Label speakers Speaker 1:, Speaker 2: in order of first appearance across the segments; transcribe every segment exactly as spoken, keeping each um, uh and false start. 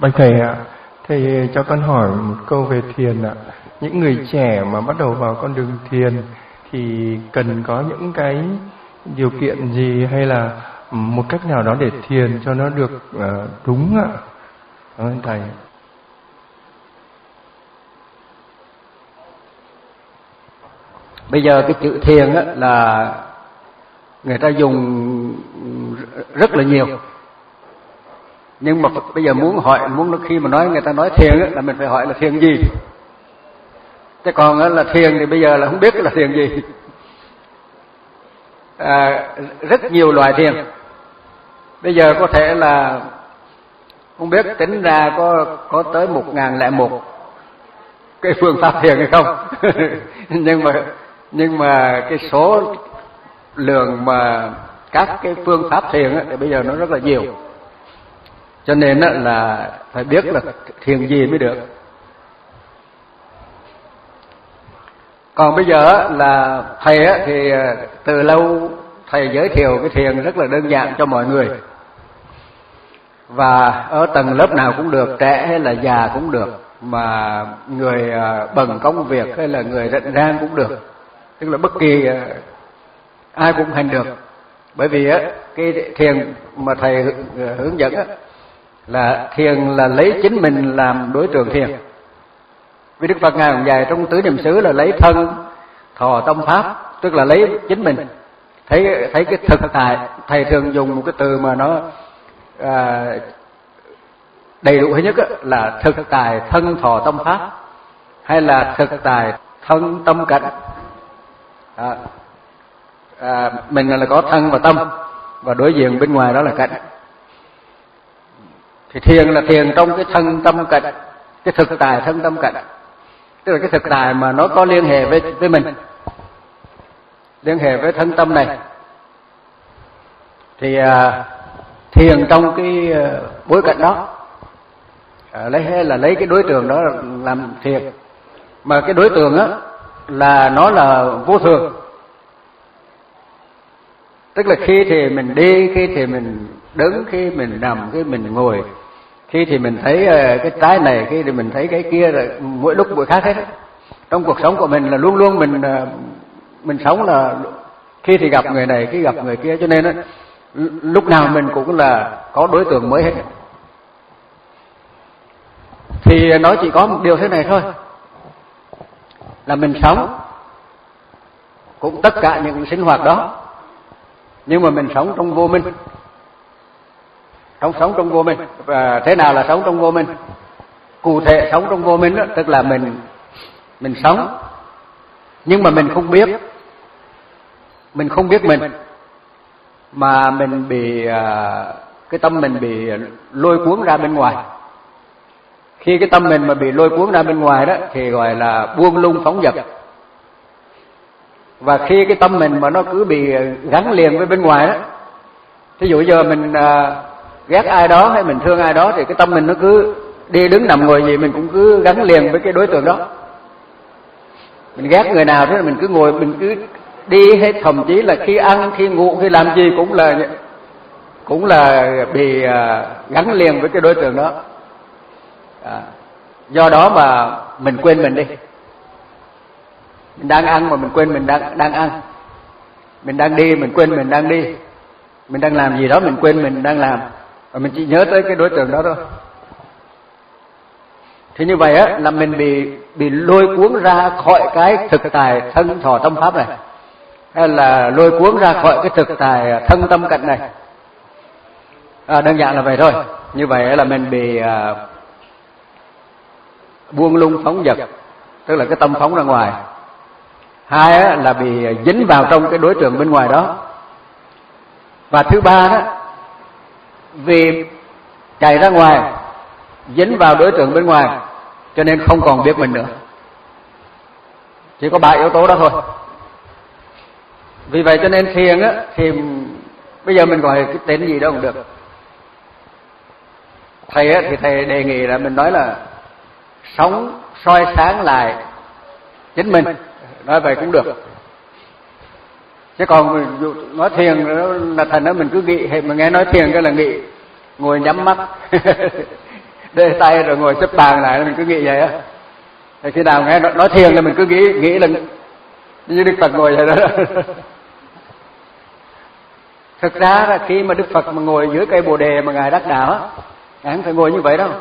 Speaker 1: Bạch thầy ạ, thầy cho con hỏi một câu về thiền ạ. Những người trẻ mà bắt đầu vào con đường thiền thì cần có những cái điều kiện gì hay là một cách nào đó để thiền cho nó được uh, đúng ạ? Cảm ơn thầy.
Speaker 2: Bây giờ cái chữ thiền á, là người ta dùng rất là nhiều. Nhưng mà bây giờ muốn hỏi, muốn khi mà nói người ta nói thiền á, là mình phải hỏi là thiền gì. Chứ còn á, là thiền thì bây giờ là không biết là thiền gì. À, rất nhiều loại thiền. Bây giờ có thể là không biết tính ra có có tới một ngàn lẻ một cái phương pháp thiền hay không. nhưng mà nhưng mà cái số lượng mà các cái phương pháp thiền á, thì bây giờ nó rất là nhiều. Cho nên á, là phải biết là thiền gì mới được. Còn bây giờ á, là thầy á, thì từ lâu thầy giới thiệu cái thiền rất là đơn giản cho mọi người. Và ở tầng lớp nào cũng được, trẻ hay là già cũng được, mà người bận công việc hay là người rảnh rang cũng được. Tức là bất kỳ ai cũng hành được. Bởi vì á, cái thiền mà thầy hướng dẫn á, là thiền là lấy chính mình làm đối tượng thiền. Vì Đức Phật Ngài cũng dạy trong tứ niệm xứ là lấy thân, thọ, tâm, pháp, tức là lấy chính mình. Thấy thấy cái thực tại, thầy thường dùng một cái từ mà nó à, đầy đủ nhất á, là thực tại thân, thọ, tâm, pháp, hay là thực tại thân, tâm, cảnh. À, à, mình là có thân và tâm, và đối diện bên ngoài đó là cảnh. Thì thiền là thiền trong cái thân tâm cảnh, cái thực tại thân tâm cảnh, tức là cái thực tại mà nó có liên hệ với với mình, liên hệ với thân tâm này. Thì à, thiền trong cái bối cảnh đó, à, lấy hay là lấy cái đối tượng đó làm thiền. Mà cái đối tượng á là nó là vô thường. Tức là khi thì mình đi, khi thì mình đứng, khi mình nằm, khi mình ngồi, khi thì mình thấy cái trái này, khi thì mình thấy cái kia, rồi mỗi lúc mỗi khác hết. Trong cuộc sống của mình là luôn luôn mình mình sống là khi thì gặp người này, khi gặp người kia, cho nên lúc nào mình cũng là có đối tượng mới hết. Thì nó chỉ có một điều thế này thôi, là mình sống cũng tất cả những sinh hoạt đó, nhưng mà mình sống trong vô minh. Sống sống trong vô minh. Và thế nào là sống trong vô minh? Cụ thể sống trong vô minh đó, tức là mình mình sống nhưng mà mình không biết, mình không biết mình, mà mình bị cái tâm mình bị lôi cuốn ra bên ngoài. Khi cái tâm mình mà bị lôi cuốn ra bên ngoài đó thì gọi là buông lung phóng dật. Và khi cái tâm mình mà nó cứ bị gắn liền với bên ngoài đó, thí dụ giờ mình ghét ai đó hay mình thương ai đó, thì cái tâm mình nó cứ đi đứng nằm ngồi gì mình cũng cứ gắn liền với cái đối tượng đó. Mình ghét người nào thế là mình cứ ngồi, mình cứ đi hết, thậm chí là khi ăn, khi ngủ, khi làm gì cũng là cũng là bị gắn liền với cái đối tượng đó. À, do đó mà mình quên mình đi. Mình đang ăn mà mình quên mình đang đang ăn. Mình đang đi mình quên mình đang đi. Mình đang làm gì đó mình quên mình đang làm, và mình chỉ nhớ tới cái đối tượng đó thôi. Thì như vậy á là mình bị bị lôi cuốn ra khỏi cái thực tại thân thọ tâm pháp này, hay là lôi cuốn ra khỏi cái thực tại thân tâm cảnh này. À, đơn giản là vậy thôi. Như vậy là mình bị à, buông lung phóng dật, tức là cái tâm phóng ra ngoài. Hai á, là bị dính vào trong cái đối tượng bên ngoài đó. Và thứ ba đó, vì chạy ra ngoài, dính vào đối tượng bên ngoài, cho nên không còn biết mình nữa. Chỉ có ba yếu tố đó thôi. Vì vậy cho nên thiền á, thì bây giờ mình gọi cái tên gì đó cũng được. Thầy á, thì thầy đề nghị là mình nói là sống soi sáng lại chính mình, nói vậy cũng được. Chứ còn nói thiền là thành đó mình cứ nghĩ, hay mà nghe nói thiền cái là nghĩ ngồi nhắm mắt để tay rồi ngồi xếp bằng lại, mình cứ nghĩ vậy á. Thì khi nào nghe nói thiền là mình cứ nghĩ nghĩ là như Đức Phật ngồi vậy đó. Thực ra là khi mà Đức Phật mà ngồi dưới cây Bồ đề mà Ngài đắc đạo á, Ngài không phải ngồi như vậy đâu.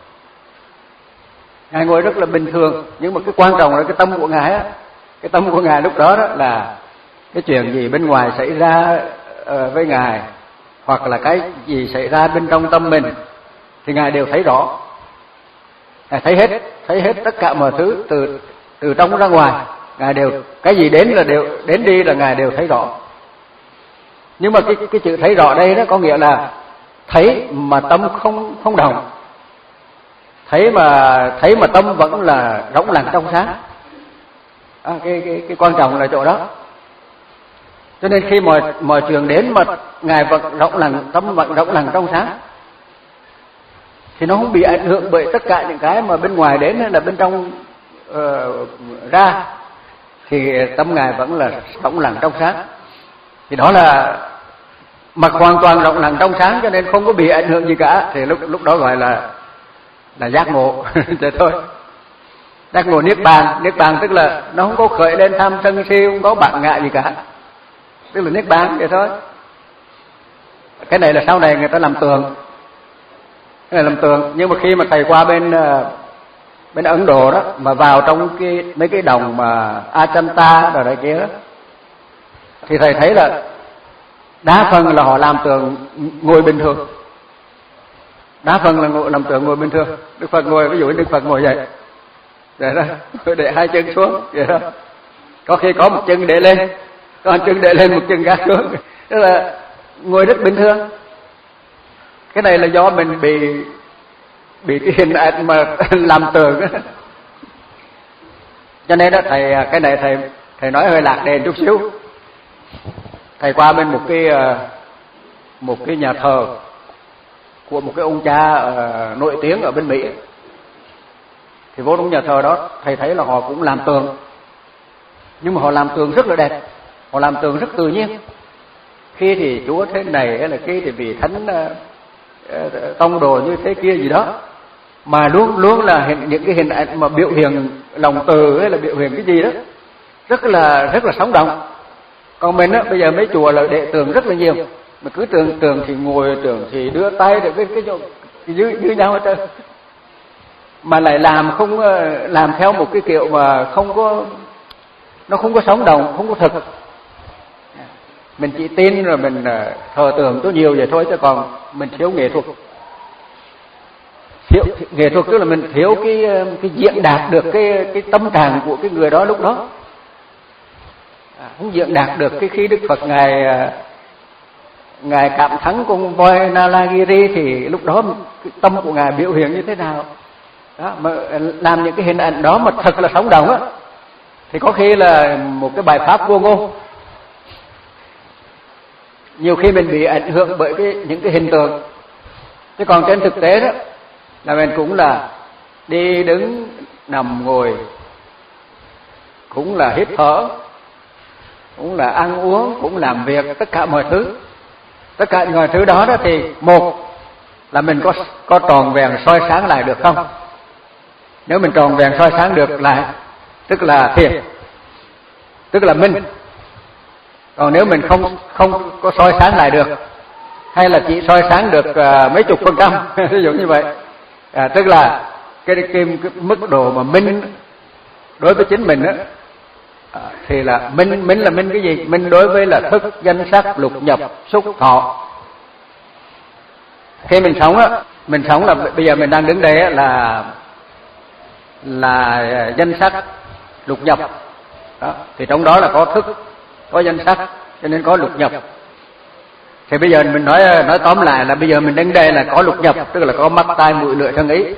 Speaker 2: Ngài ngồi rất là bình thường, nhưng mà cái quan trọng là cái tâm của Ngài á, cái tâm của Ngài lúc đó đó là cái chuyện gì bên ngoài xảy ra uh, với Ngài, hoặc là cái gì xảy ra bên trong tâm mình thì Ngài đều thấy rõ. Ngài thấy hết, thấy hết tất cả mọi thứ từ từ trong ra ngoài, Ngài đều, cái gì đến là đều đến đi là Ngài đều thấy rõ. Nhưng mà cái cái chữ thấy rõ đây đó có nghĩa là thấy mà tâm không không động, thấy mà thấy mà tâm vẫn là rỗng lặng trong sáng. À, cái cái cái quan trọng là chỗ đó. Cho nên khi mọi mọi chuyện đến mà Ngài vẫn rỗng lặng, tâm vẫn rỗng lặng trong sáng, thì nó không bị ảnh hưởng bởi tất cả những cái mà bên ngoài đến hay là bên trong uh, ra, thì tâm Ngài vẫn là rỗng lặng trong sáng. Thì đó là mặt hoàn toàn rộng lặng trong sáng, cho nên không có bị ảnh hưởng gì cả, thì lúc lúc đó gọi là là giác ngộ. Thế thôi. Giác ngộ niết bàn, niết bàn tức là nó không có khởi lên tham sân si, không có bản ngã gì cả, tức là niết bàn vậy thôi. Cái này là sau này người ta làm tường, cái này làm tường. Nhưng mà khi mà thầy qua bên bên Ấn Độ đó, mà vào trong cái mấy cái đồng mà Ajanta rồi đấy kia đó, thì thầy thấy là đa phần là họ làm tường ngồi bình thường, đa phần là ngồi, làm tường ngồi bình thường. Đức Phật ngồi, ví dụ Đức Phật ngồi vậy, vậy đó, để hai chân xuống, vậy đó. Có khi có một chân để lên, có một chân để lên, một chân gác xuống, tức là ngồi rất bình thường. Cái này là do mình bị bị cái hình ảnh mà làm tường. Cho nên đó thầy, cái này thầy thầy nói hơi lạc đề chút xíu. Thầy qua bên một cái một cái nhà thờ của một cái ông cha uh, nổi tiếng ở bên Mỹ, thì vô trong nhà thờ đó thầy thấy là họ cũng làm tường, nhưng mà họ làm tường rất là đẹp, họ làm tường rất tự nhiên. Khi thì Chúa thế này, hay là khi thì vị thánh uh, uh, tông đồ như thế kia gì đó, mà luôn luôn là hình, những cái hình ảnh mà biểu hiện lòng từ hay là biểu hiện cái gì đó rất là rất là sống động. Còn mình á, bây giờ mấy chùa là đệ tường rất là nhiều, mà cứ tường tường thì ngồi, tường thì đưa tay để cái cái chỗ dưới dưới nhau hết trơn, mà lại làm không làm theo một cái kiểu mà không có, nó không có sống động, không có thực. Mình chỉ tin rồi mình thờ tượng có nhiều vậy thôi, chứ còn mình thiếu nghệ thuật. Thiếu nghệ thuật tức là mình thiếu cái cái diễn đạt được cái cái tâm trạng của cái người đó lúc đó. Không diễn đạt được cái khi Đức Phật ngài ngài cảm thắng con voi Nalagiri thì lúc đó cái tâm của ngài biểu hiện như thế nào đó, mà làm những cái hình ảnh đó mà thật là sống động á, thì có khi là một cái bài pháp vô ngôn. Nhiều khi mình bị ảnh hưởng bởi cái những cái hình tượng, chứ còn trên thực tế đó là mình cũng là đi đứng nằm ngồi, cũng là hít thở, cũng là ăn uống, cũng làm việc, tất cả mọi thứ, tất cả mọi thứ đó đó thì một là mình có có tròn vẹn soi sáng lại được không? Nếu mình tròn vẹn soi sáng được lại, tức là thiệt, tức là minh. Còn nếu mình không không có soi sáng lại được, hay là chỉ soi sáng được uh, mấy chục phần trăm, ví dụ như vậy, à, tức là cái, cái, cái mức độ mà minh đối với chính mình á, à, thì là minh minh là minh cái gì? Minh đối với là thức, danh sắc, lục nhập, xúc, thọ. Khi mình sống á, mình sống là bây giờ mình đang đứng đây á, là là danh sắc, lục nhập đó, thì trong đó là có thức, có danh sắc, cho nên có lục nhập. Thì bây giờ mình nói nói tóm lại là bây giờ mình đến đây là có lục nhập, tức là có mắt, tai, mũi, lưỡi, thân, ý.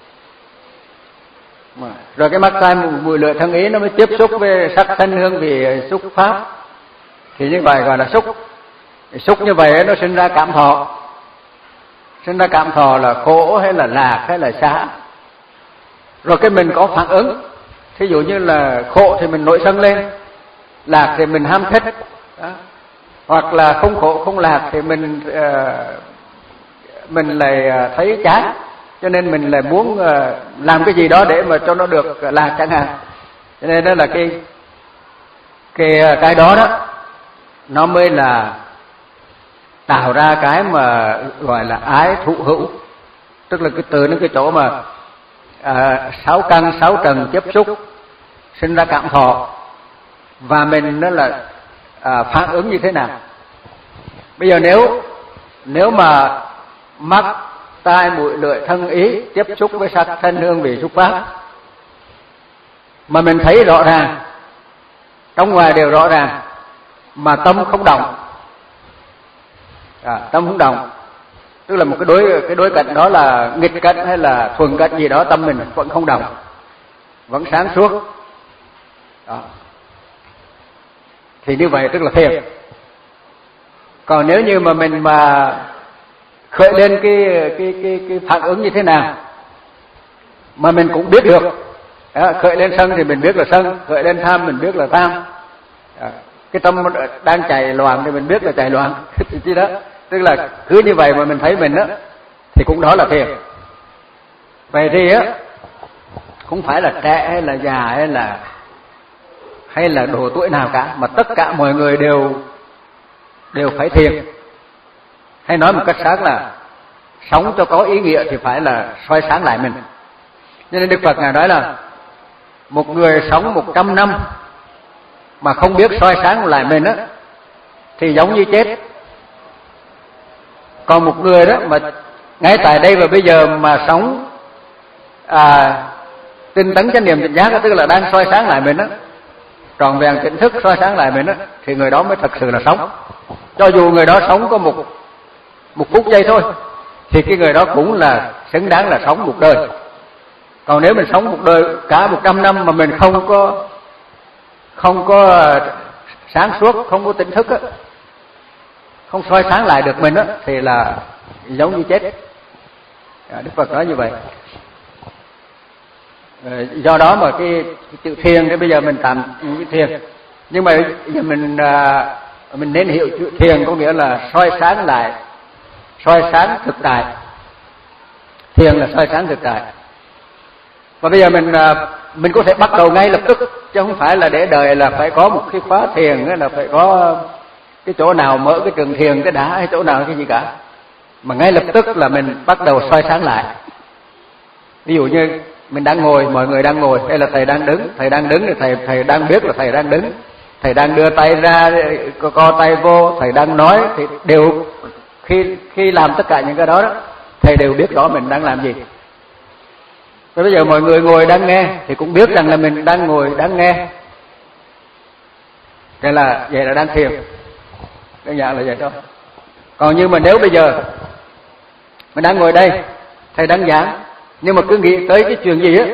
Speaker 2: Rồi cái mắt, tai, mũi, lưỡi, thân, ý nó mới tiếp xúc với sắc, thanh, hương, vị, xúc, pháp. Thì như vậy gọi là xúc. Xúc như vậy nó sinh ra cảm thọ. Sinh ra cảm thọ là khổ hay là lạc hay là xả. Rồi cái mình có phản ứng. Thí dụ như là khổ thì mình nổi sân lên, lạc thì mình ham thích đó. Hoặc là không khổ không lạc thì mình uh, mình lại thấy chán, cho nên mình lại muốn làm cái gì đó để mà cho nó được lạc chẳng hạn. Cho nên đó là cái cái cái đó đó nó mới là tạo ra cái mà gọi là ái thụ hữu, tức là cái từ nó cái chỗ mà à, sáu căn sáu trần tiếp xúc sinh ra cảm thọ, và mình nó là à, phản ứng như thế nào. Bây giờ nếu nếu mà mắt tai mũi lưỡi thân ý tiếp xúc với sắc thân hương vị xúc pháp mà mình thấy rõ ràng, trong ngoài đều rõ ràng, mà tâm không động, à, tâm không động, tức là một cái đối cái đối cạnh đó là nghịch cạnh hay là thuần cạnh gì đó, tâm mình vẫn không động, vẫn sáng suốt đó. Thì như vậy tức là thiền. Còn nếu như mà mình mà khởi lên cái cái cái cái phản ứng như thế nào mà mình cũng biết được, đó, khởi lên sân thì mình biết là sân, khởi lên tham mình biết là tham, đó, cái tâm đang chạy loạn thì mình biết là chạy loạn chứ đó, tức là cứ như vậy mà mình thấy mình đó thì cũng đó là thiền. Vậy thì á không phải là trẻ hay là già hay là hay là độ tuổi nào cả, mà tất cả mọi người đều đều phải thiền. Hay nói một cách khác là sống cho có ý nghĩa thì phải là soi sáng lại mình. Cho nên Đức Phật Ngài nói là một người sống một trăm năm mà không biết soi sáng lại mình á thì giống như chết. Còn một người đó mà ngay tại đây và bây giờ mà sống à, tinh tấn chánh niệm tỉnh giác, tức là đang soi sáng lại mình á, tròn vẹn tỉnh thức soi sáng lại mình á, thì người đó mới thật sự là sống. Cho dù người đó sống có một một phút giây thôi thì cái người đó cũng là xứng đáng là sống một đời. Còn nếu mình sống một đời cả một trăm năm mà mình không có không có sáng suốt, không có tỉnh thức á, không soi sáng lại được mình á, thì là giống như chết. Đức Phật nói như vậy. Do đó mà cái, cái chữ thiền thì bây giờ mình tạm cái thiền, nhưng mà giờ mình mình nên hiểu chữ thiền có nghĩa là soi sáng lại, soi sáng thực tại. Thiền là soi sáng thực tại. Và bây giờ mình mình có thể bắt đầu ngay lập tức, chứ không phải là để đợi là phải có một cái khóa thiền, là phải có cái chỗ nào mở cái trường thiền cái đã hay chỗ nào cái gì cả, mà ngay lập tức là mình bắt đầu soi sáng lại. Ví dụ như mình đang ngồi, mọi người đang ngồi, hay là thầy đang đứng, thầy đang đứng thì thầy thầy đang biết là thầy đang đứng, thầy đang đưa tay ra, co, co tay vô, thầy đang nói, thì đều khi khi làm tất cả những cái đó, đó thầy đều biết rõ mình đang làm gì. Và bây giờ mọi người ngồi đang nghe thì cũng biết rằng là mình đang ngồi đang nghe. Vậy là vậy là đang thiền, đơn giản là vậy thôi. Còn như mà nếu bây giờ mình đang ngồi đây, thầy đang giảng, nhưng mà cứ nghĩ tới cái chuyện gì á,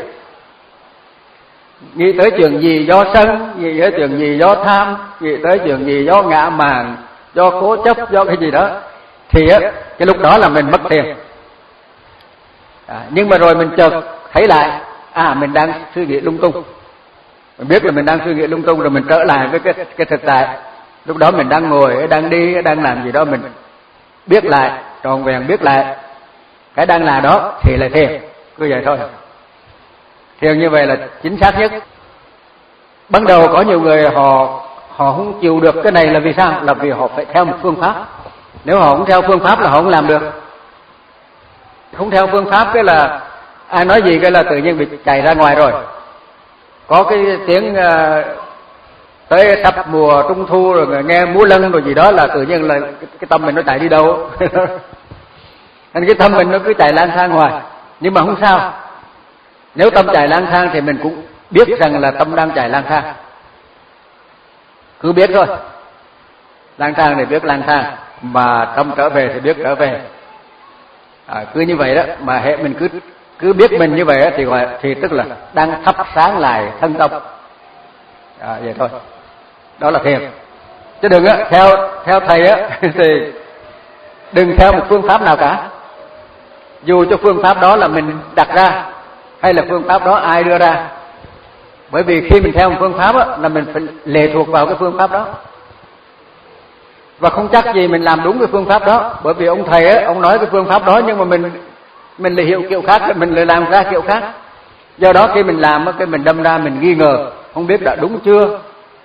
Speaker 2: nghĩ tới chuyện gì do sân, nghĩ tới chuyện gì do tham, nghĩ tới chuyện gì do ngã mạn, do cố chấp, do cái gì đó, thì á cái lúc đó là mình mất thiền. À, nhưng mà rồi mình chợt thấy lại, à mình đang suy nghĩ lung tung, mình biết là mình đang suy nghĩ lung tung, rồi mình trở lại với cái cái thực tại. Lúc đó mình đang ngồi, đang đi, đang làm gì đó, mình biết lại, tròn vẹn biết lại cái đang là đó thì là thiền. Cứ vậy thôi. Thiền như vậy là chính xác nhất. Ban đầu có nhiều người họ họ không chịu được cái này là vì sao? Là vì họ phải theo một phương pháp. Nếu họ không theo phương pháp là họ không làm được. Không theo phương pháp cái là ai nói gì cái là tự nhiên bị chạy ra ngoài rồi. Có cái tiếng uh, tới sắp mùa trung thu rồi nghe múa lân rồi gì đó là tự nhiên là cái, cái tâm mình nó chạy đi đâu. Nên cái tâm mình nó cứ chạy lang thang hoài. Nhưng mà không sao. Nếu tâm chạy lang thang thì mình cũng biết rằng là tâm đang chạy lang thang. Cứ biết thôi. Lang thang thì biết lang thang, mà tâm trở về thì biết trở về. À, cứ như vậy đó, mà hệ mình cứ cứ biết mình như vậy đó, thì gọi thì tức là đang thắp sáng lại thân tâm. À, vậy thôi. Đó là thiền. Chứ đừng á theo theo thầy á thì đừng theo một phương pháp nào cả. Dù cho phương pháp đó là mình đặt ra hay là phương pháp đó ai đưa ra. Bởi vì khi mình theo một phương pháp á là mình phải lệ thuộc vào cái phương pháp đó. Và không chắc gì mình làm đúng cái phương pháp đó, bởi vì ông thầy á ông nói cái phương pháp đó, nhưng mà mình mình lại hiểu kiểu khác, mình lại làm ra kiểu khác. Do đó khi mình làm cái mình đâm ra mình nghi ngờ, không biết đã đúng chưa.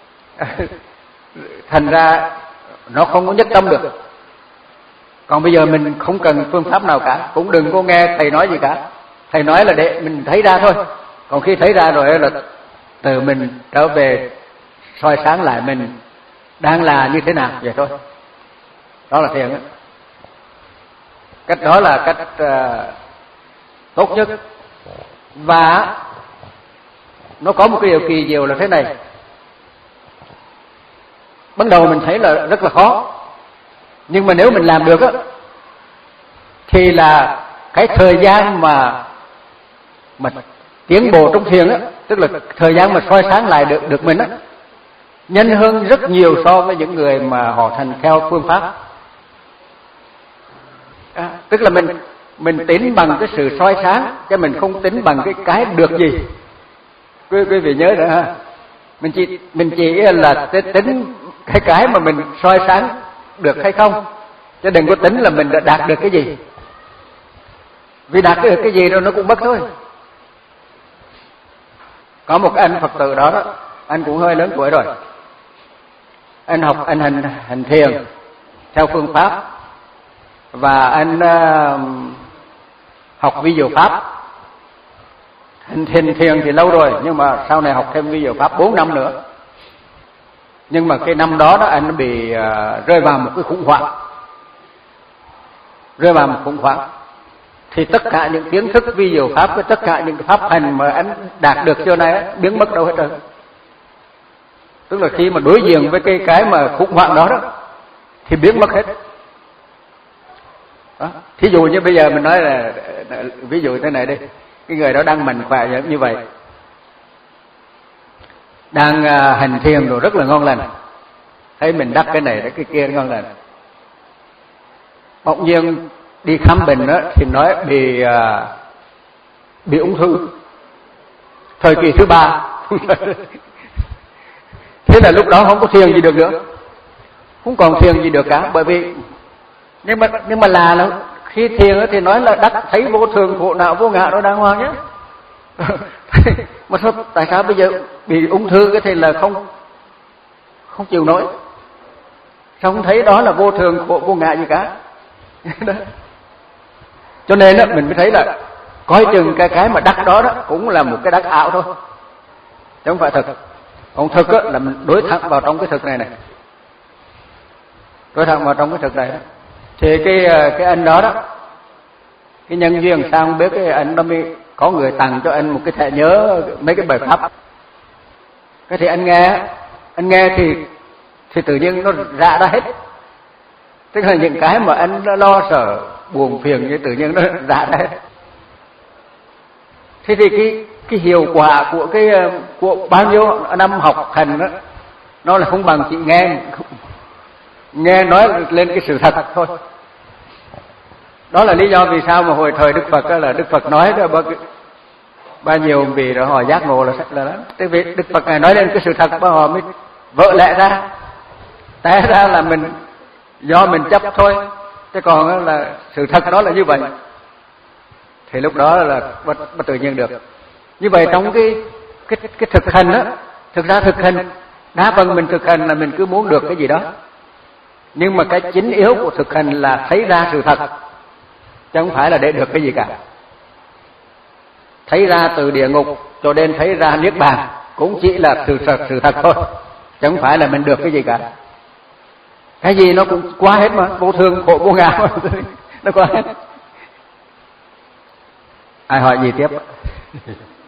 Speaker 2: Thành ra nó không có nhất tâm được. Còn bây giờ mình không cần phương pháp nào cả, cũng đừng có nghe thầy nói gì cả. Thầy nói là để mình thấy ra thôi. Còn khi thấy ra rồi là từ mình trở về soi sáng lại mình đang là như thế nào vậy thôi. Đó là thiền. Cách đó là cách uh, tốt nhất. Và nó có một cái điều kỳ diệu là thế này. Ban đầu mình thấy là rất là khó, nhưng mà nếu mình làm được á thì là cái thời gian mà mà tiến bộ trong thiền á, tức là thời gian mà soi sáng lại được được mình á, nhanh hơn rất nhiều so với những người mà họ thành theo phương pháp. À, tức là mình mình tính bằng cái sự soi sáng, chứ mình không tính bằng cái cái được gì. Quý quý vị nhớ nữa ha. Mình chỉ mình chỉ là tính cái cái mà mình soi sáng được hay không, chứ đừng có tính là mình đã đạt được cái gì. Vì đạt được cái gì rồi nó cũng mất thôi. Có một anh Phật tử đó, đó anh cũng hơi lớn tuổi rồi. Anh học anh hành hành thiền theo phương pháp, và anh uh, học vi diệu pháp. Hành thiền thiền thì lâu rồi, nhưng mà sau này học thêm vi diệu pháp bốn năm nữa. Nhưng mà cái năm đó đó anh bị uh, rơi vào một cái khủng hoảng, rơi vào một khủng hoảng. Thì tất cả những kiến thức vi diệu pháp với tất cả những cái pháp hành mà anh đạt được xưa nay biến mất đâu hết rồi. Tức là khi mà đối diện với cái cái mà khủng hoảng đó đó thì biến mất hết. Đó. Thí dụ như bây giờ mình nói là, ví dụ thế này đi, cái người đó đang mạnh khỏe như vậy, đang hành thiền rồi rất là ngon lành, thấy mình đắp cái này đắp cái kia ngon lành, bỗng nhiên đi khám bệnh đó thì nói bị bị ung thư thời kỳ thứ ba. Thế là lúc đó không có thiền gì được nữa, không còn thiền gì được cả. Bởi vì nhưng mà nhưng mà là, là khi thiền thì nói là đắc thấy vô thường khổ não vô ngã đó đàng hoàng nhé. Mà sao tại sao bây giờ bị ung thư cái thì là không không chịu nổi, sao không thấy đó là vô thường khổ vô ngã gì cả. Cho nên đó, mình mới thấy là coi chừng cái cái mà đắc đó đó cũng là một cái đắc ảo thôi, chứ không phải thực. Còn thực đó, là mình đối thẳng vào trong cái thực này này, đối thẳng vào trong cái thực này đó. Thì cái cái anh đó đó, cái nhân duyên sao không biết, cái anh đó mới có người tặng cho anh một cái thẻ nhớ mấy cái bài pháp. Cái thì anh nghe, anh nghe thì thì tự nhiên nó ra ra hết. Tức là những cái mà anh đã lo sợ buồn phiền như tự nhiên nó ra ra hết. Thế thì cái cái hiệu quả của cái của bao nhiêu năm học hành đó, nó là không bằng chị nghe nghe nói lên cái sự thật thôi. Đó là lý do vì sao mà hồi thời Đức Phật đó, là Đức Phật nói đó, bao, bao nhiêu vì đó họ giác ngộ là là đó. Thế vì Đức Phật ngài nói lên cái sự thật, bao họ mới vỡ lẽ ra, té ra là mình do mình chấp thôi, chứ còn là sự thật đó là như vậy. Thì lúc đó là bất, bất tự nhiên được. Như vậy trong cái cái cái thực hành đó, thực ra thực hành đa phần mình thực hành là mình cứ muốn được cái gì đó, nhưng mà cái chính yếu của thực hành là thấy ra sự thật, chứ không phải là để được cái gì cả. Thấy ra từ địa ngục cho đến thấy ra niết bàn cũng chỉ là sự thật sự thật thôi, chứ không phải là mình được cái gì cả. Cái gì nó cũng qua hết mà, vô thường khổ vô ngã nó qua hết. Ai hỏi gì tiếp?